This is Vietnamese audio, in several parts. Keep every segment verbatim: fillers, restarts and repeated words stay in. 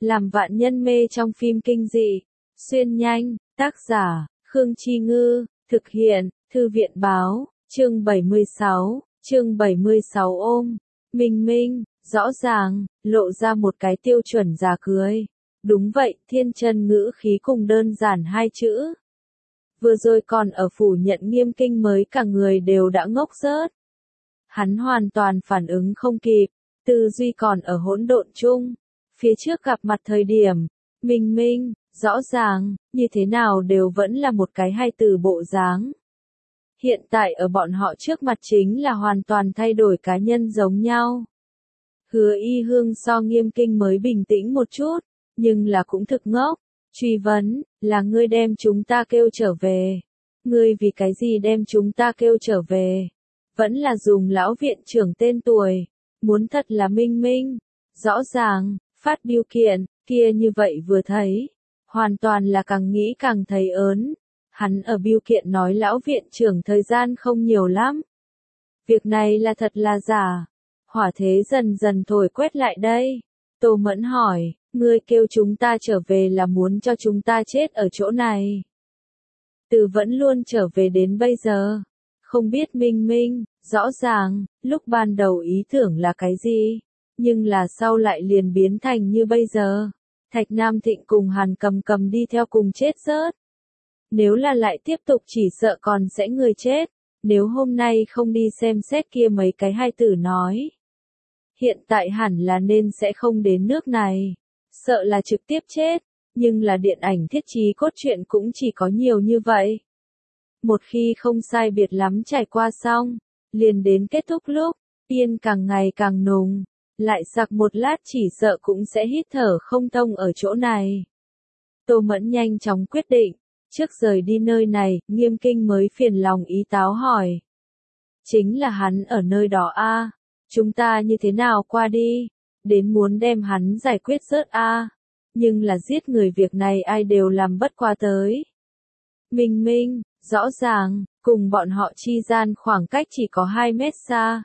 làm vạn nhân mê trong phim kinh dị. Xuyên nhanh, tác giả, Khương Chi Ngư, thực hiện, Thư viện Báo, chương bảy mươi sáu, chương bảy mươi sáu ôm. Minh Minh, rõ ràng, lộ ra một cái tiêu chuẩn giả cưới. Đúng vậy, thiên chân ngữ khí cùng đơn giản hai chữ. Vừa rồi còn ở phủ nhận Nghiêm Kinh mới cả người đều đã ngốc rớt. Hắn hoàn toàn phản ứng không kịp, tư duy còn ở hỗn độn chung. Phía trước gặp mặt thời điểm, Minh Minh, rõ ràng, như thế nào đều vẫn là một cái hai từ bộ dáng. Hiện tại ở bọn họ trước mặt chính là hoàn toàn thay đổi cá nhân giống nhau. Hứa Y Hương so Nghiêm Kinh mới bình tĩnh một chút, nhưng là cũng thực ngốc. Truy vấn, là ngươi đem chúng ta kêu trở về. Ngươi vì cái gì đem chúng ta kêu trở về? Vẫn là dùng lão viện trưởng tên tuổi. Muốn thật là Minh Minh. Rõ ràng, phát biêu kiện, kia như vậy vừa thấy. Hoàn toàn là càng nghĩ càng thấy ớn. Hắn ở biêu kiện nói lão viện trưởng thời gian không nhiều lắm. Việc này là thật là giả. Hỏa thế dần dần thổi quét lại đây. Tô Mẫn hỏi, ngươi kêu chúng ta trở về là muốn cho chúng ta chết ở chỗ này. Từ vẫn luôn trở về đến bây giờ. Không biết Minh Minh, rõ ràng, lúc ban đầu ý tưởng là cái gì, nhưng là sau lại liền biến thành như bây giờ. Thạch Nam Thịnh cùng Hàn Cầm Cầm đi theo cùng chết rớt. Nếu là lại tiếp tục chỉ sợ còn sẽ người chết, nếu hôm nay không đi xem xét kia mấy cái hai tử nói. Hiện tại hẳn là nên sẽ không đến nước này, sợ là trực tiếp chết, nhưng là điện ảnh thiết trí cốt truyện cũng chỉ có nhiều như vậy. Một khi không sai biệt lắm trải qua xong, liền đến kết thúc lúc, yên càng ngày càng nùng, lại sặc một lát chỉ sợ cũng sẽ hít thở không thông ở chỗ này. Tô Mẫn nhanh chóng quyết định, trước rời đi nơi này, Nghiêm Kinh mới phiền lòng ý táo hỏi. Chính là hắn ở nơi đó a, à? Chúng ta như thế nào qua đi, đến muốn đem hắn giải quyết rớt a, à? Nhưng là giết người việc này ai đều làm bất qua tới. Minh Minh, rõ ràng, cùng bọn họ chi gian khoảng cách chỉ có hai mét xa.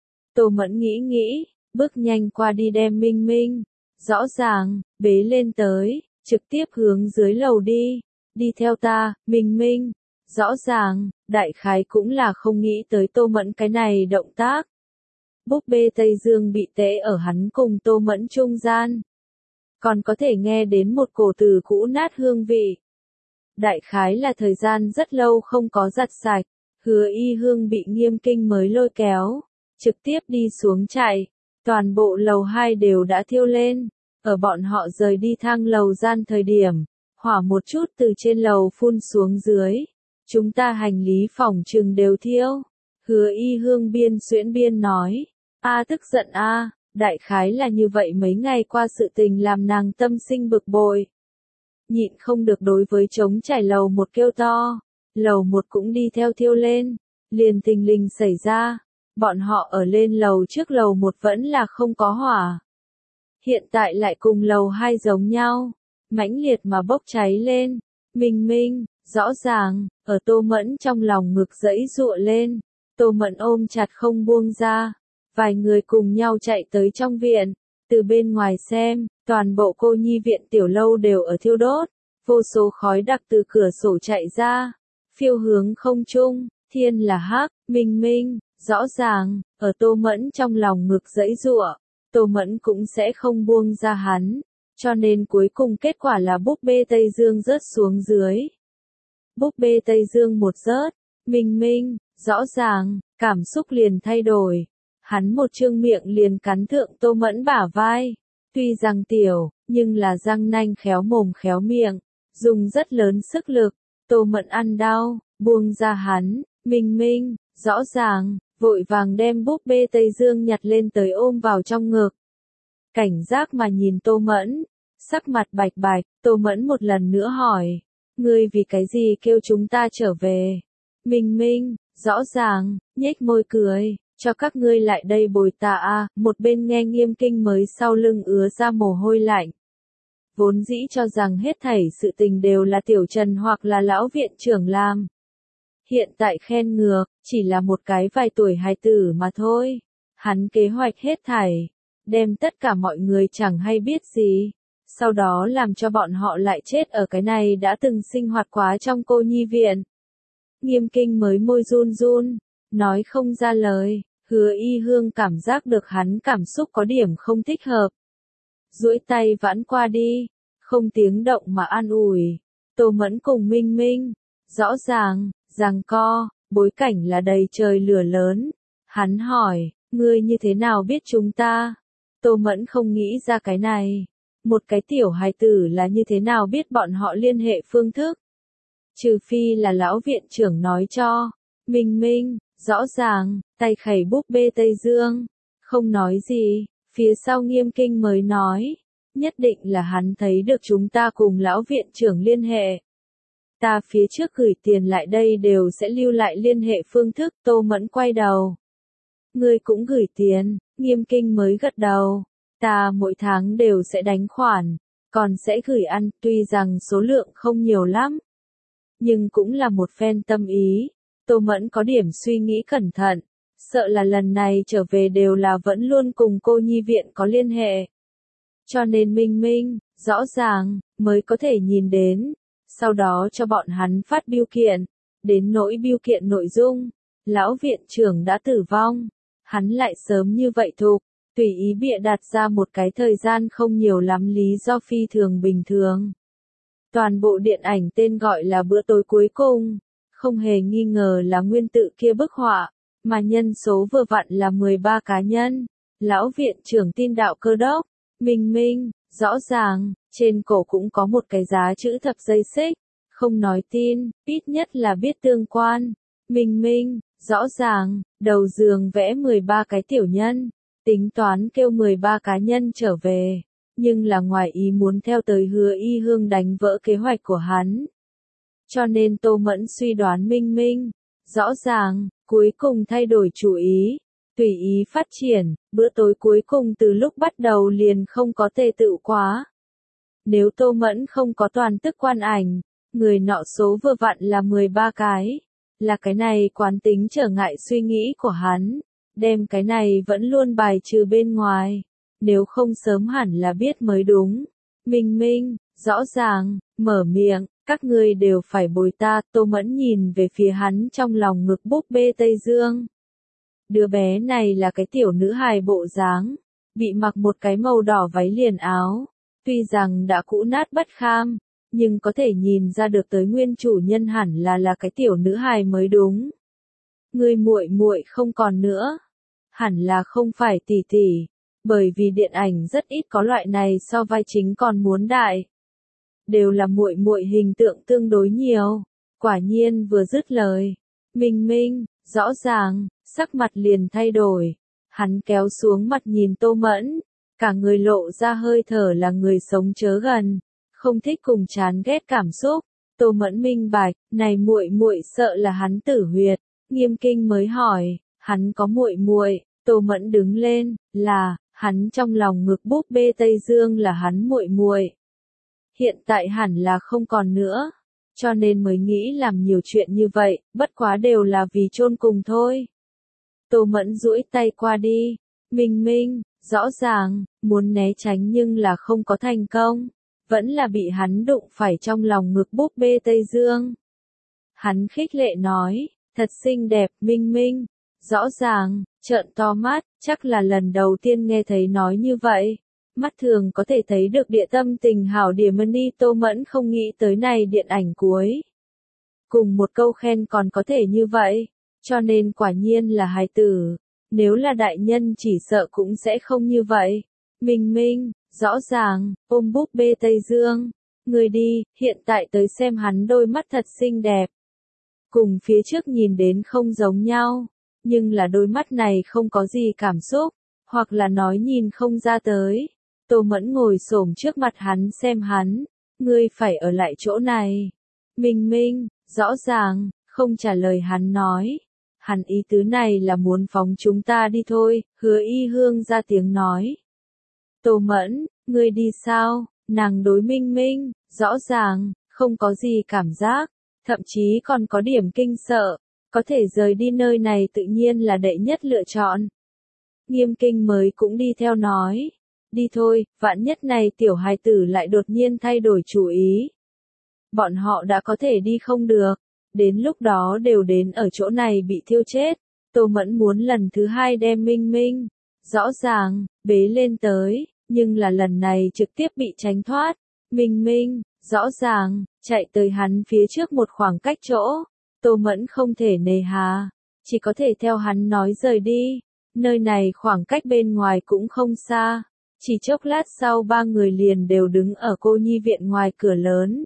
Tô Mẫn nghĩ nghĩ, bước nhanh qua đi đem Minh Minh, rõ ràng, bế lên tới, trực tiếp hướng dưới lầu đi, đi theo ta, Minh Minh, rõ ràng, đại khái cũng là không nghĩ tới Tô Mẫn cái này động tác. Búp bê Tây Dương bị tễ ở hắn cùng Tô Mẫn trung gian. Còn có thể nghe đến một cổ từ cũ nát hương vị. Đại khái là thời gian rất lâu không có giặt sạch, Hứa Y Hương bị Nghiêm Kinh mới lôi kéo, trực tiếp đi xuống chạy, toàn bộ lầu hai đều đã thiêu lên, ở bọn họ rời đi thang lầu gian thời điểm, hỏa một chút từ trên lầu phun xuống dưới, chúng ta hành lý phòng trừng đều thiêu. Hứa Y Hương biên xuyễn biên nói, a tức giận a, đại khái là như vậy mấy ngày qua sự tình làm nàng tâm sinh bực bội. Nhịn không được đối với trống trải lầu một kêu to, lầu một cũng đi theo thiêu lên, liền tình lình xảy ra, bọn họ ở lên lầu trước lầu một vẫn là không có hỏa. Hiện tại lại cùng lầu hai giống nhau, mãnh liệt mà bốc cháy lên, Minh Minh, rõ ràng, ở Tô Mẫn trong lòng ngực giãy giụa lên, Tô Mẫn ôm chặt không buông ra, vài người cùng nhau chạy tới trong viện, từ bên ngoài xem, toàn bộ cô nhi viện tiểu lâu đều ở thiêu đốt, vô số khói đặc từ cửa sổ chạy ra, phiêu hướng không trung, thiên là hắc, Minh Minh, rõ ràng, ở Tô Mẫn trong lòng ngực giãy giụa, Tô Mẫn cũng sẽ không buông ra hắn, cho nên cuối cùng kết quả là búp bê Tây Dương rớt xuống dưới. Búp bê Tây Dương một rớt, Minh Minh, rõ ràng, cảm xúc liền thay đổi. Hắn một trương miệng liền cắn thượng Tô Mẫn bả vai. Tuy rằng tiểu, nhưng là răng nanh khéo mồm khéo miệng, dùng rất lớn sức lực. Tô Mẫn ăn đau, buông ra hắn, Minh Minh, rõ ràng, vội vàng đem búp bê Tây Dương nhặt lên tới ôm vào trong ngực. Cảnh giác mà nhìn Tô Mẫn, sắc mặt bạch bạch, Tô Mẫn một lần nữa hỏi, ngươi vì cái gì kêu chúng ta trở về? Minh Minh, rõ ràng, nhếch môi cười. Cho các ngươi lại đây bồi ta a, một bên nghe Nghiêm Kinh mới sau lưng ứa ra mồ hôi lạnh. Vốn dĩ cho rằng hết thảy sự tình đều là Tiểu Trần hoặc là lão viện trưởng làm. Hiện tại khen ngược, chỉ là một cái vài tuổi hài tử mà thôi. Hắn kế hoạch hết thảy, đem tất cả mọi người chẳng hay biết gì. sau đó làm cho bọn họ lại chết ở cái này đã từng sinh hoạt quá trong cô nhi viện. Nghiêm Kinh mới môi run run, nói không ra lời, Hứa Y Hương cảm giác được hắn cảm xúc có điểm không thích hợp. Duỗi tay vãn qua đi, không tiếng động mà an ủi. Tô Mẫn cùng Minh Minh, rõ ràng, giằng co, bối cảnh là đầy trời lửa lớn. Hắn hỏi, ngươi như thế nào biết chúng ta? Tô Mẫn không nghĩ ra cái này. Một cái tiểu hài tử là như thế nào biết bọn họ liên hệ phương thức? Trừ phi là lão viện trưởng nói cho. Minh Minh, rõ ràng, tay khẩy búp bê Tây Dương. Không nói gì, phía sau Nghiêm Kinh mới nói. Nhất định là hắn thấy được chúng ta cùng lão viện trưởng liên hệ. Ta phía trước gửi tiền lại đây đều sẽ lưu lại liên hệ phương thức. Tô Mẫn quay đầu. Ngươi cũng gửi tiền, Nghiêm Kinh mới gật đầu. Ta mỗi tháng đều sẽ đánh khoản, còn sẽ gửi ăn, tuy rằng số lượng không nhiều lắm. Nhưng cũng là một phen tâm ý. Tô Mẫn có điểm suy nghĩ cẩn thận, sợ là lần này trở về đều là vẫn luôn cùng cô nhi viện có liên hệ. Cho nên Minh Minh, rõ ràng, mới có thể nhìn đến, sau đó cho bọn hắn phát bưu kiện. Đến nỗi bưu kiện nội dung, lão viện trưởng đã tử vong, hắn lại sớm như vậy thục, tùy ý bịa đặt ra một cái thời gian không nhiều lắm lý do phi thường bình thường. Toàn bộ điện ảnh tên gọi là Bữa tối cuối cùng, không hề nghi ngờ là nguyên tự kia bức họa, mà nhân số vừa vặn là mười ba cá nhân. Lão viện trưởng tin đạo Cơ đốc, Minh Minh, rõ ràng, trên cổ cũng có một cái giá chữ thập dây xích, không nói tin, ít nhất là biết tương quan. Minh Minh, rõ ràng, đầu giường vẽ mười ba cái tiểu nhân, tính toán kêu mười ba cá nhân trở về, nhưng là ngoài ý muốn theo tới Hứa Y Hương đánh vỡ kế hoạch của hắn. Cho nên Tô Mẫn suy đoán Minh Minh, rõ ràng, cuối cùng thay đổi chủ ý, tùy ý phát triển, bữa tối cuối cùng từ lúc bắt đầu liền không có tề tựu quá. Nếu Tô Mẫn không có toàn tức quan ảnh, người nọ số vừa vặn là mười ba cái, là cái này quán tính trở ngại suy nghĩ của hắn, đem cái này vẫn luôn bài trừ bên ngoài, nếu không sớm hẳn là biết mới đúng. Minh Minh, rõ ràng, mở miệng, các ngươi đều phải bồi ta. Tô Mẫn nhìn về phía hắn trong lòng ngực búp bê Tây Dương. Đứa bé này là cái tiểu nữ hài bộ dáng, bị mặc một cái màu đỏ váy liền áo, tuy rằng đã cũ nát bất kham, nhưng có thể nhìn ra được tới nguyên chủ nhân hẳn là là cái tiểu nữ hài mới đúng. Người muội muội không còn nữa, hẳn là không phải tỷ tỷ, bởi vì điện ảnh rất ít có loại này so vai chính còn muốn đại. Đều là muội muội hình tượng tương đối nhiều. Quả nhiên vừa dứt lời, Minh Minh, rõ ràng, sắc mặt liền thay đổi. Hắn kéo xuống mặt nhìn Tô Mẫn, cả người lộ ra hơi thở là người sống chớ gần, không thích cùng chán ghét cảm xúc. Tô Mẫn minh bạch, này muội muội sợ là hắn tử huyệt. Nghiêm Kinh mới hỏi, hắn có muội muội? Tô Mẫn đứng lên, là, hắn trong lòng ngực búp bê Tây Dương là hắn muội muội. Hiện tại hẳn là không còn nữa, cho nên mới nghĩ làm nhiều chuyện như vậy, bất quá đều là vì chôn cùng thôi. Tô Mẫn duỗi tay qua đi, Minh Minh, rõ ràng, muốn né tránh nhưng là không có thành công, vẫn là bị hắn đụng phải trong lòng ngực búp bê Tây Dương. Hắn khích lệ nói, thật xinh đẹp, Minh Minh, rõ ràng, trợn to mắt, chắc là lần đầu tiên nghe thấy nói như vậy. Mắt thường có thể thấy được địa tâm tình hảo điểm mani. Tô Mẫn không nghĩ tới này điện ảnh cuối. Cùng một câu khen còn có thể như vậy, cho nên quả nhiên là hài tử, nếu là đại nhân chỉ sợ cũng sẽ không như vậy. Minh Minh, rõ ràng, ôm búp bê Tây Dương, người đi, hiện tại tới xem hắn đôi mắt thật xinh đẹp. Cùng phía trước nhìn đến không giống nhau, nhưng là đôi mắt này không có gì cảm xúc, hoặc là nói nhìn không ra tới. Tô Mẫn ngồi xổm trước mặt hắn xem hắn, ngươi phải ở lại chỗ này. Minh Minh, rõ ràng, không trả lời hắn nói. Hắn ý tứ này là muốn phóng chúng ta đi thôi. Hứa Y Hương ra tiếng nói. Tô Mẫn, ngươi đi sao? Nàng đối Minh Minh, rõ ràng, không có gì cảm giác, thậm chí còn có điểm kinh sợ, có thể rời đi nơi này tự nhiên là đệ nhất lựa chọn. Nghiêm Kinh mới cũng đi theo nói. đi thôi, vạn nhất này tiểu hài tử lại đột nhiên thay đổi chủ ý. Bọn họ đã có thể đi không được, đến lúc đó đều đến ở chỗ này bị thiêu chết. Tô Mẫn muốn lần thứ hai đem Minh Minh, rõ ràng, bế lên tới, nhưng là lần này trực tiếp bị tránh thoát. Minh Minh, rõ ràng, chạy tới hắn phía trước một khoảng cách chỗ. Tô Mẫn không thể nề hà, chỉ có thể theo hắn nói rời đi. Nơi này khoảng cách bên ngoài cũng không xa. Chỉ chốc lát sau ba người liền đều đứng ở cô nhi viện ngoài cửa lớn.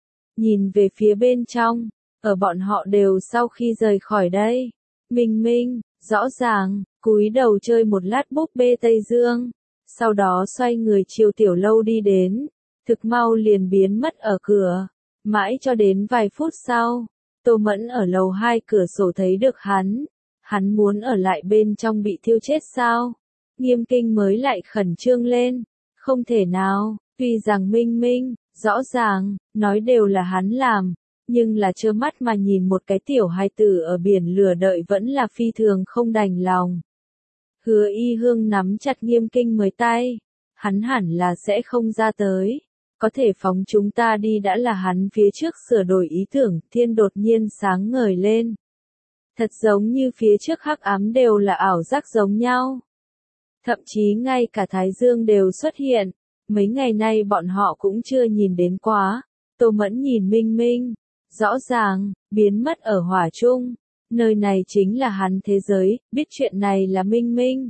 Nhìn về phía bên trong, ở bọn họ đều sau khi rời khỏi đây. Minh Minh, rõ ràng, cúi đầu chơi một lát búp bê Tây Dương. Sau đó xoay người chiều tiểu lâu đi đến. Thực mau liền biến mất ở cửa. Mãi cho đến vài phút sau, Tô Mẫn ở lầu hai cửa sổ thấy được hắn. Hắn muốn ở lại bên trong bị thiêu chết sao? Nghiêm Kinh mới lại khẩn trương lên. Không thể nào, tuy rằng Minh Minh, rõ ràng, nói đều là hắn làm, nhưng là trơ mắt mà nhìn một cái tiểu hài tử ở biển lửa đợi vẫn là phi thường không đành lòng. Hứa Y Hương nắm chặt Nghiêm Kinh mới tay, hắn hẳn là sẽ không ra tới, có thể phóng chúng ta đi đã là hắn phía trước sửa đổi ý tưởng, thiên đột nhiên sáng ngời lên. Thật giống như phía trước hắc ám đều là ảo giác giống nhau. Thậm chí ngay cả Thái Dương đều xuất hiện, mấy ngày nay bọn họ cũng chưa nhìn đến quá. Tô Mẫn nhìn Minh Minh, rõ ràng, biến mất ở hỏa trung. Nơi này chính là hắn thế giới, biết chuyện này là Minh Minh.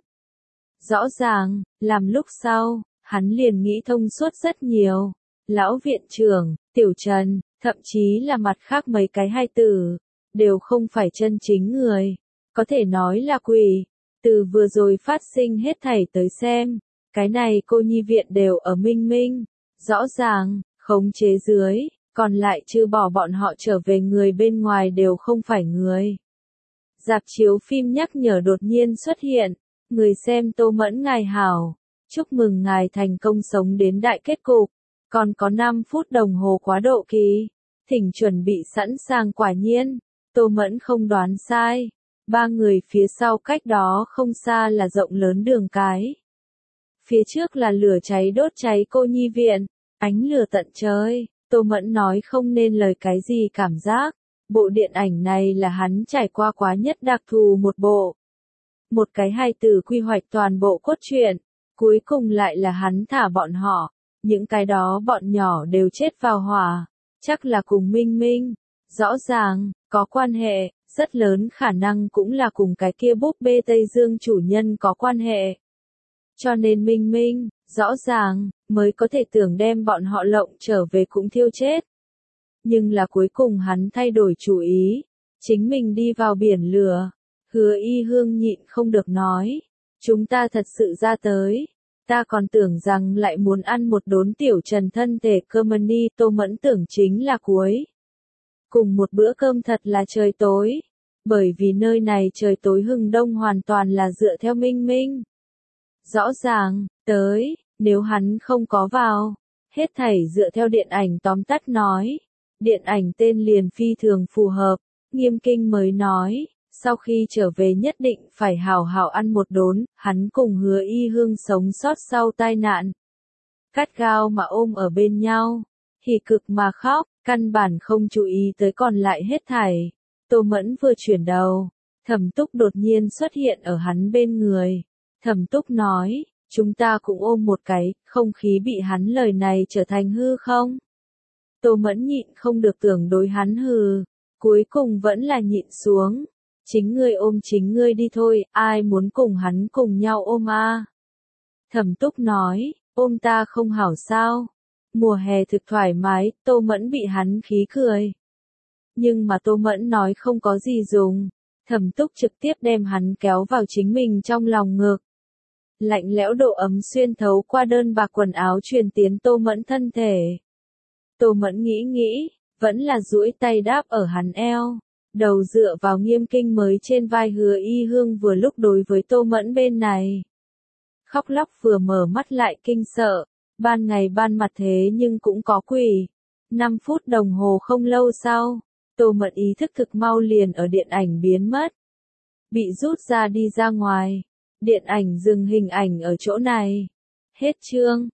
Rõ ràng, làm lúc sau, hắn liền nghĩ thông suốt rất nhiều. Lão viện trưởng, Tiểu Trần, thậm chí là mặt khác mấy cái hai tử, đều không phải chân chính người. Có thể nói là quỷ. Từ vừa rồi phát sinh hết thảy tới xem, cái này cô nhi viện đều ở Minh Minh. Rõ ràng, khống chế dưới, còn lại trừ bỏ bọn họ trở về người bên ngoài đều không phải người. Rạp chiếu phim nhắc nhở đột nhiên xuất hiện, người xem Tô Mẫn ngài hảo, chúc mừng ngài thành công sống đến đại kết cục, còn có năm phút đồng hồ quá độ kỳ, thỉnh chuẩn bị sẵn sàng. Quả nhiên, Tô Mẫn không đoán sai, ba người phía sau cách đó không xa là rộng lớn đường cái. Phía trước là lửa cháy đốt cháy cô nhi viện, ánh lửa tận trời. Tô Mẫn nói không nên lời cái gì cảm giác. Bộ điện ảnh này là hắn trải qua quá nhất đặc thù một bộ. Một cái hài tử quy hoạch toàn bộ cốt truyện, cuối cùng lại là hắn thả bọn họ. Những cái đó bọn nhỏ đều chết vào hỏa, chắc là cùng Minh Minh. Rõ ràng, có quan hệ, rất lớn khả năng cũng là cùng cái kia búp bê Tây Dương chủ nhân có quan hệ. Cho nên Minh Minh, rõ ràng, mới có thể tưởng đem bọn họ lộng trở về cũng thiêu chết. Nhưng là cuối cùng hắn thay đổi chủ ý, chính mình đi vào biển lửa. Hứa Y Hương nhịn không được nói, chúng ta thật sự ra tới, ta còn tưởng rằng lại muốn ăn một đốn Tiểu Trần thân thể cơm ni. Tô Mẫn tưởng chính là cuối cùng một bữa cơm thật là trời tối, bởi vì nơi này trời tối hừng đông hoàn toàn là dựa theo Minh Minh. Rõ ràng, tới, nếu hắn không có vào, hết thảy dựa theo điện ảnh tóm tắt nói. Điện ảnh tên liền phi thường phù hợp, Nghiêm Kinh mới nói, sau khi trở về nhất định phải hào hào ăn một đốn, hắn cùng Hứa Y Hương sống sót sau tai nạn. Cắt gao mà ôm ở bên nhau, hỉ cực mà khóc, căn bản không chú ý tới còn lại hết thảy. Tô Mẫn vừa chuyển đầu, Thẩm Túc đột nhiên xuất hiện ở hắn bên người. Thẩm Túc nói, chúng ta cũng ôm một cái, không khí bị hắn lời này trở thành hư không? Tô Mẫn nhịn không được tưởng đối hắn hừ, cuối cùng vẫn là nhịn xuống. Chính ngươi ôm chính ngươi đi thôi, ai muốn cùng hắn cùng nhau ôm a? À? Thẩm Túc nói, ôm ta không hảo sao? Mùa hè thực thoải mái, Tô Mẫn bị hắn khí cười. Nhưng mà Tô Mẫn nói không có gì dùng. Thẩm Túc trực tiếp đem hắn kéo vào chính mình trong lòng ngực. Lạnh lẽo độ ấm xuyên thấu qua đơn bạc quần áo truyền tiến Tô Mẫn thân thể. Tô Mẫn nghĩ nghĩ, vẫn là duỗi tay đáp ở hắn eo, đầu dựa vào Nghiêm Kinh mới trên vai. Hứa Y Hương vừa lúc đối với Tô Mẫn bên này. Khóc lóc vừa mở mắt lại kinh sợ, ban ngày ban mặt thế nhưng cũng có quỷ. Năm phút đồng hồ không lâu sau, Tô Mẫn ý thức thực mau liền ở điện ảnh biến mất. Bị rút ra đi ra ngoài, điện ảnh dừng hình ảnh ở chỗ này. Hết chương.